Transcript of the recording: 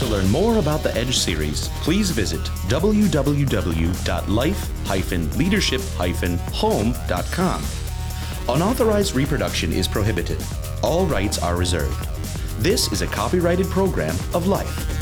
To learn more about the EDGE series, please visit www.life-leadership-home.com. Unauthorized reproduction is prohibited. All rights are reserved. This is a copyrighted program of Life.